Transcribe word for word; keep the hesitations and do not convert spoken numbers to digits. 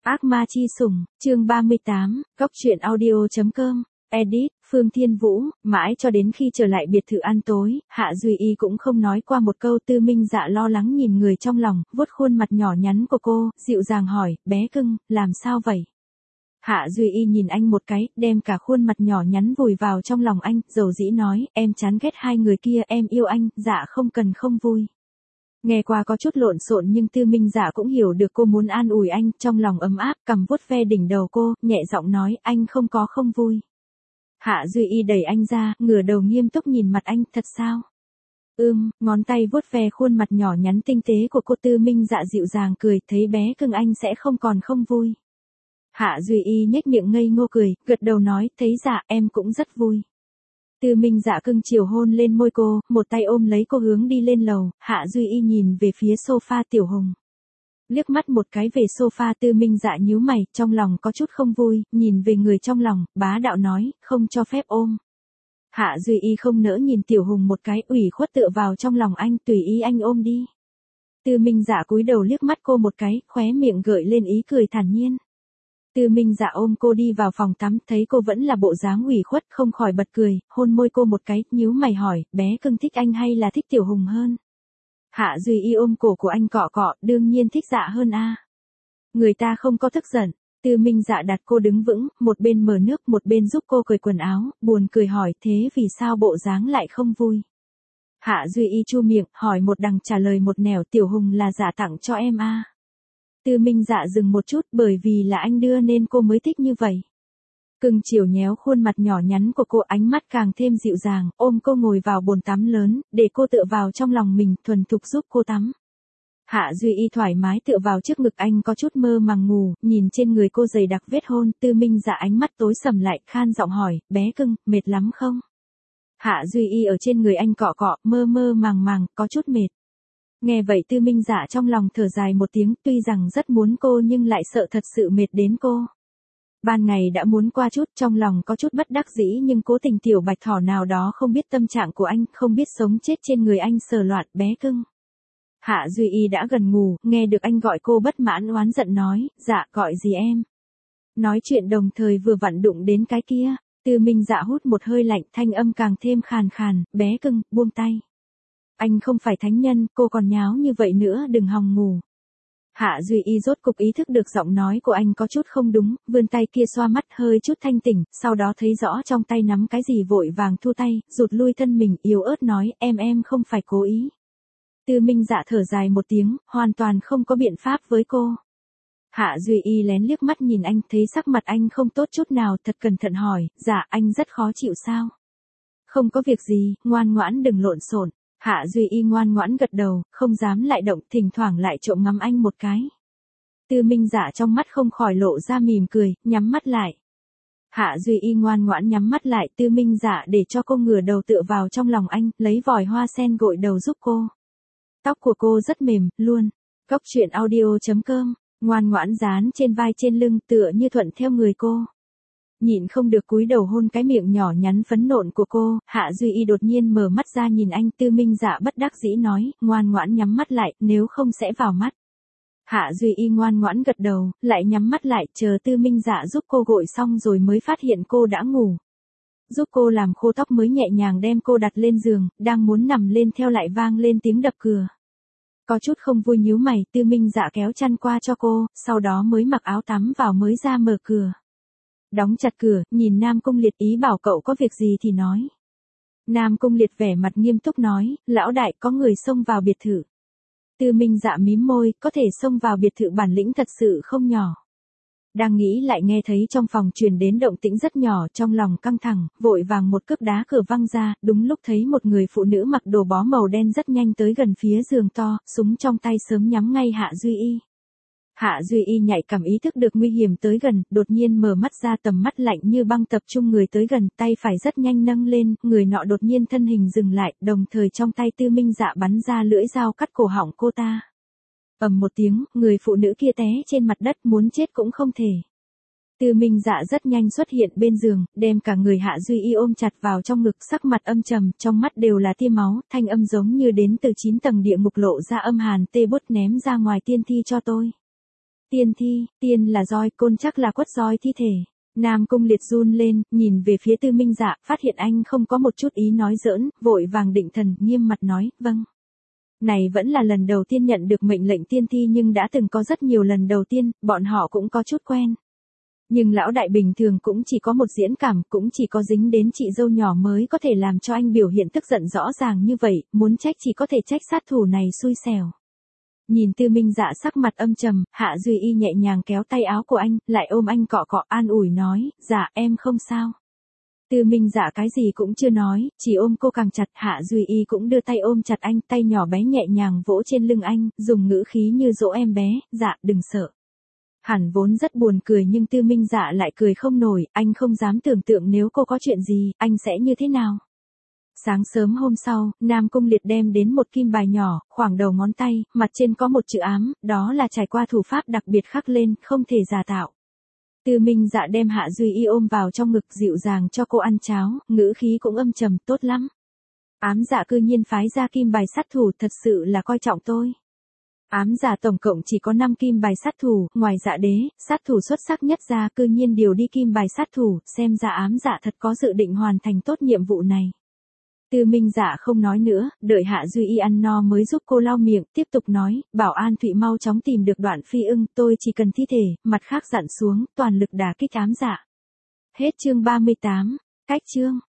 Ác ma chi sủng, chương ba mươi tám, góc truyện audio.com, edit, Phương Thiên Vũ, mãi cho đến khi trở lại biệt thự ăn tối, Hạ Duy Y cũng không nói qua một câu. Tư Minh Dạ lo lắng nhìn người trong lòng, vuốt khuôn mặt nhỏ nhắn của cô, dịu dàng hỏi, bé cưng, làm sao vậy? Hạ Duy Y nhìn anh một cái, đem cả khuôn mặt nhỏ nhắn vùi vào trong lòng anh, dầu dĩ nói, em chán ghét hai người kia, em yêu anh, dạ không cần không vui. Nghe qua có chút lộn xộn nhưng Tư Minh Dạ cũng hiểu được cô muốn an ủi anh, trong lòng ấm áp, cầm vuốt ve đỉnh đầu cô, nhẹ giọng nói, anh không có không vui. Hạ Duy Y đẩy anh ra, ngửa đầu nghiêm túc nhìn mặt anh, thật sao? Ưm, ngón tay vuốt ve khuôn mặt nhỏ nhắn tinh tế của cô. Tư Minh Dạ dịu dàng cười, thấy bé cưng anh sẽ không còn không vui. Hạ Duy Y nhếch miệng ngây ngô cười, gật đầu nói, thấy dạ, em cũng rất vui. Tư Minh Dạ cưng chiều hôn lên môi cô, một tay ôm lấy cô hướng đi lên lầu. Hạ Duy Y nhìn về phía sofa Tiểu Hùng. Liếc mắt một cái về sofa, Tư Minh Dạ nhíu mày, trong lòng có chút không vui, nhìn về người trong lòng, bá đạo nói, không cho phép ôm. Hạ Duy Y không nỡ nhìn Tiểu Hùng một cái, ủy khuất tựa vào trong lòng anh, tùy ý anh ôm đi. Tư Minh Dạ cúi đầu liếc mắt cô một cái, khóe miệng gợi lên ý cười thản nhiên. Tư Minh Dạ ôm cô đi vào phòng tắm, thấy cô vẫn là bộ dáng ủy khuất, không khỏi bật cười, hôn môi cô một cái, nhíu mày hỏi, bé cưng thích anh hay là thích Tiểu Hùng hơn? Hạ Duy Y ôm cổ của anh cọ cọ, đương nhiên thích Dạ hơn a. Người ta không có tức giận. Tư Minh Dạ đặt cô đứng vững, một bên mở nước, một bên giúp cô cởi quần áo, buồn cười hỏi, thế vì sao bộ dáng lại không vui? Hạ Duy Y chu miệng, hỏi một đằng trả lời một nẻo, Tiểu Hùng là Dạ tặng cho em a. Tư Minh Dạ dừng một chút, bởi vì là anh đưa nên cô mới thích như vậy. Cưng chiều nhéo khuôn mặt nhỏ nhắn của cô, ánh mắt càng thêm dịu dàng, ôm cô ngồi vào bồn tắm lớn, để cô tựa vào trong lòng mình, thuần thục giúp cô tắm. Hạ Duy Y thoải mái tựa vào trước ngực anh, có chút mơ màng ngủ, nhìn trên người cô dày đặc vết hôn. Tư Minh Dạ ánh mắt tối sầm lại, khan giọng hỏi, bé cưng, mệt lắm không? Hạ Duy Y ở trên người anh cọ cọ, mơ mơ màng màng, có chút mệt. Nghe vậy Tư Minh Dạ trong lòng thở dài một tiếng, tuy rằng rất muốn cô nhưng lại sợ thật sự mệt đến cô. Ban ngày đã muốn qua chút, trong lòng có chút bất đắc dĩ nhưng cố tình tiểu bạch thỏ nào đó không biết tâm trạng của anh, không biết sống chết trên người anh sờ loạn, bé cưng. Hạ Duy Y đã gần ngủ, nghe được anh gọi cô bất mãn oán giận nói, dạ, gọi gì em? Nói chuyện đồng thời vừa vặn đụng đến cái kia. Tư Minh Dạ hút một hơi lạnh, thanh âm càng thêm khàn khàn, bé cưng, buông tay. Anh không phải thánh nhân, cô còn nháo như vậy nữa, đừng hòng ngủ. Hạ Duy Y rốt cục ý thức được giọng nói của anh có chút không đúng, vươn tay kia xoa mắt hơi chút thanh tỉnh, sau đó thấy rõ trong tay nắm cái gì vội vàng thu tay, rụt lui thân mình, yếu ớt nói, em em không phải cố ý. Tư Minh Dạ thở dài một tiếng, hoàn toàn không có biện pháp với cô. Hạ Duy Y lén liếc mắt nhìn anh, thấy sắc mặt anh không tốt chút nào, thật cẩn thận hỏi, dạ anh rất khó chịu sao? Không có việc gì, ngoan ngoãn đừng lộn xộn. Hạ Duy Y ngoan ngoãn gật đầu, không dám lại động, thỉnh thoảng lại trộm ngắm anh một cái. Tư Minh Dạ trong mắt không khỏi lộ ra mỉm cười, nhắm mắt lại. Hạ Duy Y ngoan ngoãn nhắm mắt lại, Tư Minh Dạ để cho cô ngửa đầu tựa vào trong lòng anh, lấy vòi hoa sen gội đầu giúp cô. Tóc của cô rất mềm, luôn. Góc truyện audio.com, ngoan ngoãn dán trên vai trên lưng, tựa như thuận theo người cô. Nhịn không được cúi đầu hôn cái miệng nhỏ nhắn phấn nộn của cô, Hạ Duy Y đột nhiên mở mắt ra nhìn anh. Tư Minh Dạ bất đắc dĩ nói, ngoan ngoãn nhắm mắt lại, nếu không sẽ vào mắt. Hạ Duy Y ngoan ngoãn gật đầu, lại nhắm mắt lại, chờ Tư Minh Dạ giúp cô gội xong rồi mới phát hiện cô đã ngủ. Giúp cô làm khô tóc mới nhẹ nhàng đem cô đặt lên giường, đang muốn nằm lên theo lại vang lên tiếng đập cửa. Có chút không vui nhíu mày, Tư Minh Dạ kéo chăn qua cho cô, sau đó mới mặc áo tắm vào mới ra mở cửa. Đóng chặt cửa, nhìn Nam Cung Liệt ý bảo cậu có việc gì thì nói. Nam Cung Liệt vẻ mặt nghiêm túc nói, lão đại có người xông vào biệt thự. Tư Minh Dạ mím môi, có thể xông vào biệt thự bản lĩnh thật sự không nhỏ. Đang nghĩ lại nghe thấy trong phòng truyền đến động tĩnh rất nhỏ, trong lòng căng thẳng, vội vàng một cước đá cửa văng ra, đúng lúc thấy một người phụ nữ mặc đồ bó màu đen rất nhanh tới gần phía giường to, súng trong tay sớm nhắm ngay Hạ Duy Y. Hạ Duy Y nhạy cảm ý thức được nguy hiểm tới gần, đột nhiên mở mắt ra, tầm mắt lạnh như băng tập trung người tới gần, tay phải rất nhanh nâng lên, người nọ đột nhiên thân hình dừng lại, đồng thời trong tay Tư Minh Dạ bắn ra lưỡi dao cắt cổ họng cô ta. Ầm một tiếng, người phụ nữ kia té trên mặt đất, muốn chết cũng không thể. Tư Minh Dạ rất nhanh xuất hiện bên giường, đem cả người Hạ Duy Y ôm chặt vào trong ngực, sắc mặt âm trầm, trong mắt đều là tia máu, thanh âm giống như đến từ chín tầng địa ngục lộ ra âm hàn, tê bút, ném ra ngoài tiên thi cho tôi. Tiên thi, tiên là roi, côn chắc là quất roi thi thể. Nam Cung Liệt run lên, nhìn về phía Tư Minh Dạ, phát hiện anh không có một chút ý nói giỡn, vội vàng định thần, nghiêm mặt nói, vâng. Này vẫn là lần đầu tiên nhận được mệnh lệnh tiên thi nhưng đã từng có rất nhiều lần đầu tiên, bọn họ cũng có chút quen. Nhưng lão đại bình thường cũng chỉ có một diễn cảm, cũng chỉ có dính đến chị dâu nhỏ mới có thể làm cho anh biểu hiện tức giận rõ ràng như vậy, muốn trách chỉ có thể trách sát thủ này xui xẻo. Nhìn Tư Minh Dạ sắc mặt âm trầm, Hạ Duy Y nhẹ nhàng kéo tay áo của anh, lại ôm anh cọ cọ an ủi nói, dạ em không sao. Tư Minh Dạ cái gì cũng chưa nói, chỉ ôm cô càng chặt, Hạ Duy Y cũng đưa tay ôm chặt anh, tay nhỏ bé nhẹ nhàng vỗ trên lưng anh, dùng ngữ khí như dỗ em bé, dạ đừng sợ. Hẳn vốn rất buồn cười nhưng Tư Minh Dạ lại cười không nổi, anh không dám tưởng tượng nếu cô có chuyện gì, anh sẽ như thế nào. Sáng sớm hôm sau, Nam Cung Liệt đem đến một kim bài nhỏ, khoảng đầu ngón tay, mặt trên có một chữ ám, đó là trải qua thủ pháp đặc biệt khắc lên, không thể giả tạo. Tư Minh Dạ đem Hạ Duy Y ôm vào trong ngực dịu dàng cho cô ăn cháo, ngữ khí cũng âm trầm, tốt lắm. Ám Dạ cư nhiên phái ra kim bài sát thủ, thật sự là coi trọng tôi. Ám Dạ tổng cộng chỉ có năm kim bài sát thủ, ngoài Dạ đế, sát thủ xuất sắc nhất ra cư nhiên điều đi kim bài sát thủ, xem ra Ám Dạ thật có dự định hoàn thành tốt nhiệm vụ này. Tư Minh Dạ không nói nữa, đợi Hạ Duy Y ăn no mới giúp cô lau miệng, tiếp tục nói, bảo An Thụy mau chóng tìm được Đoạn Phi Ưng, tôi chỉ cần thi thể, mặt khác dặn xuống, toàn lực đả kích Ám Dạ. Hết chương ba mươi tám, cách chương.